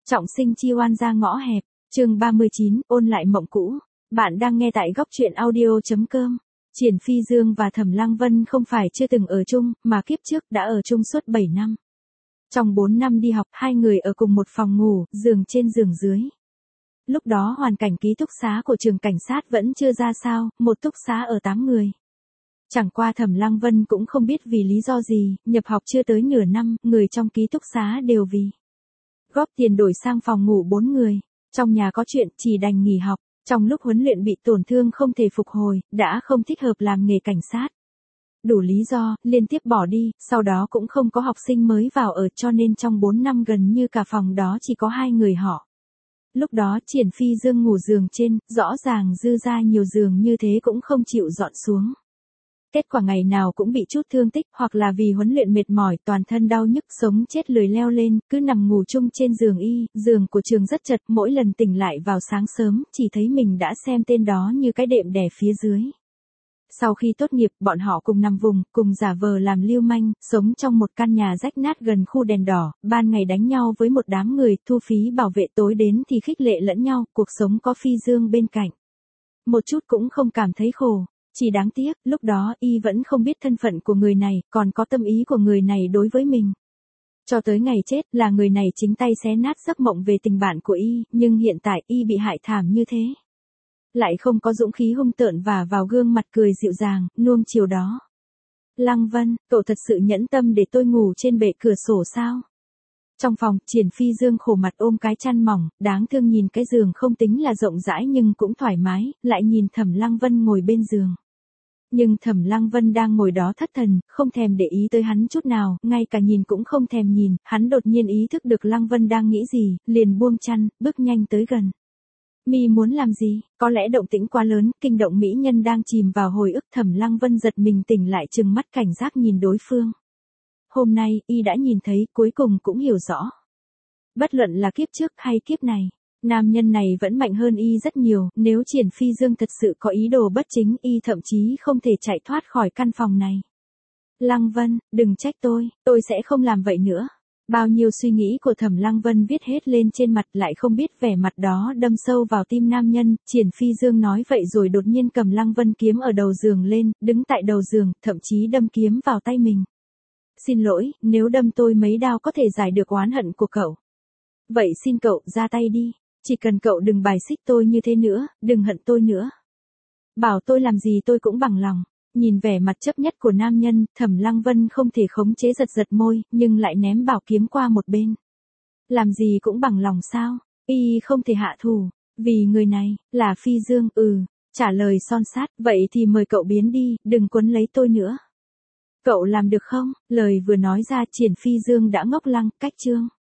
Trọng sinh chi oan ra ngõ hẹp, chương 39, ôn lại mộng cũ. Bạn đang nghe tại góc truyện audio.com. Triển Phi Dương và Thẩm Lăng Vân không phải chưa từng ở chung, mà kiếp trước đã ở chung suốt 7 năm. Trong 4 năm đi học, hai người ở cùng một phòng ngủ, giường trên giường dưới. Lúc đó hoàn cảnh ký túc xá của trường cảnh sát vẫn chưa ra sao, một túc xá ở 8 người. Chẳng qua Thẩm Lăng Vân cũng không biết vì lý do gì, nhập học chưa tới nửa năm, người trong ký túc xá đều vì góp tiền đổi sang phòng ngủ 4 người. Trong nhà có chuyện chỉ đành nghỉ học, trong lúc huấn luyện bị tổn thương không thể phục hồi, đã không thích hợp làm nghề cảnh sát. Đủ lý do, liên tiếp bỏ đi, sau đó cũng không có học sinh mới vào ở cho nên trong 4 năm gần như cả phòng đó chỉ có 2 người họ. Lúc đó Triển Phi Dương ngủ giường trên, rõ ràng dư ra nhiều giường như thế cũng không chịu dọn xuống. Kết quả ngày nào cũng bị chút thương tích, hoặc là vì huấn luyện mệt mỏi, toàn thân đau nhức, sống chết lười leo lên, cứ nằm ngủ chung trên giường giường của trường rất chật, mỗi lần tỉnh lại vào sáng sớm, chỉ thấy mình đã xem tên đó như cái đệm đè phía dưới. Sau khi tốt nghiệp, bọn họ cùng nằm vùng, cùng giả vờ làm lưu manh, sống trong một căn nhà rách nát gần khu đèn đỏ, ban ngày đánh nhau với một đám người, thu phí bảo vệ, tối đến thì khích lệ lẫn nhau, cuộc sống có Phi Dương bên cạnh. Một chút cũng không cảm thấy khổ. Chỉ đáng tiếc, lúc đó y vẫn không biết thân phận của người này, còn có tâm ý của người này đối với mình. Cho tới ngày chết là người này chính tay xé nát giấc mộng về tình bạn của y, nhưng hiện tại y bị hại thảm như thế. Lại không có dũng khí hung tợn và vào gương mặt cười dịu dàng, nuông chiều đó. Lăng Vân, cậu thật sự nhẫn tâm để tôi ngủ trên bệ cửa sổ sao? Trong phòng, Triển Phi Dương khổ mặt ôm cái chăn mỏng, đáng thương nhìn cái giường không tính là rộng rãi nhưng cũng thoải mái, lại nhìn Thẩm Lăng Vân ngồi bên giường. Nhưng Thẩm Lăng Vân đang ngồi đó thất thần, không thèm để ý tới hắn chút nào, ngay cả nhìn cũng không thèm nhìn, hắn đột nhiên ý thức được Lăng Vân đang nghĩ gì, liền buông chăn, bước nhanh tới gần. Mi muốn làm gì? Có lẽ động tĩnh quá lớn, kinh động mỹ nhân đang chìm vào hồi ức. Thẩm Lăng Vân giật mình tỉnh lại, trừng mắt cảnh giác nhìn đối phương. Hôm nay, y đã nhìn thấy, cuối cùng cũng hiểu rõ. Bất luận là kiếp trước hay kiếp này, nam nhân này vẫn mạnh hơn y rất nhiều, nếu Triển Phi Dương thật sự có ý đồ bất chính, y thậm chí không thể chạy thoát khỏi căn phòng này. Lăng Vân, đừng trách tôi sẽ không làm vậy nữa. Bao nhiêu suy nghĩ của Thẩm Lăng Vân viết hết lên trên mặt, lại không biết vẻ mặt đó đâm sâu vào tim nam nhân. Triển Phi Dương nói vậy rồi đột nhiên cầm Lăng Vân kiếm ở đầu giường lên, đứng tại đầu giường, thậm chí đâm kiếm vào tay mình. Xin lỗi, nếu đâm tôi mấy đao có thể giải được oán hận của cậu. Vậy xin cậu ra tay đi, chỉ cần cậu đừng bài xích tôi như thế nữa, đừng hận tôi nữa. Bảo tôi làm gì tôi cũng bằng lòng. Nhìn vẻ mặt chấp nhất của nam nhân, Thẩm Lăng Vân không thể khống chế giật môi, nhưng lại ném bảo kiếm qua một bên. Làm gì cũng bằng lòng sao? Y không thể hạ thủ, vì người này, là Phi Dương, trả lời son sát, vậy thì mời cậu biến đi, đừng quấn lấy tôi nữa. Cậu làm được không? Lời vừa nói ra Triển Phi Dương đã ngốc lăng, cách chương.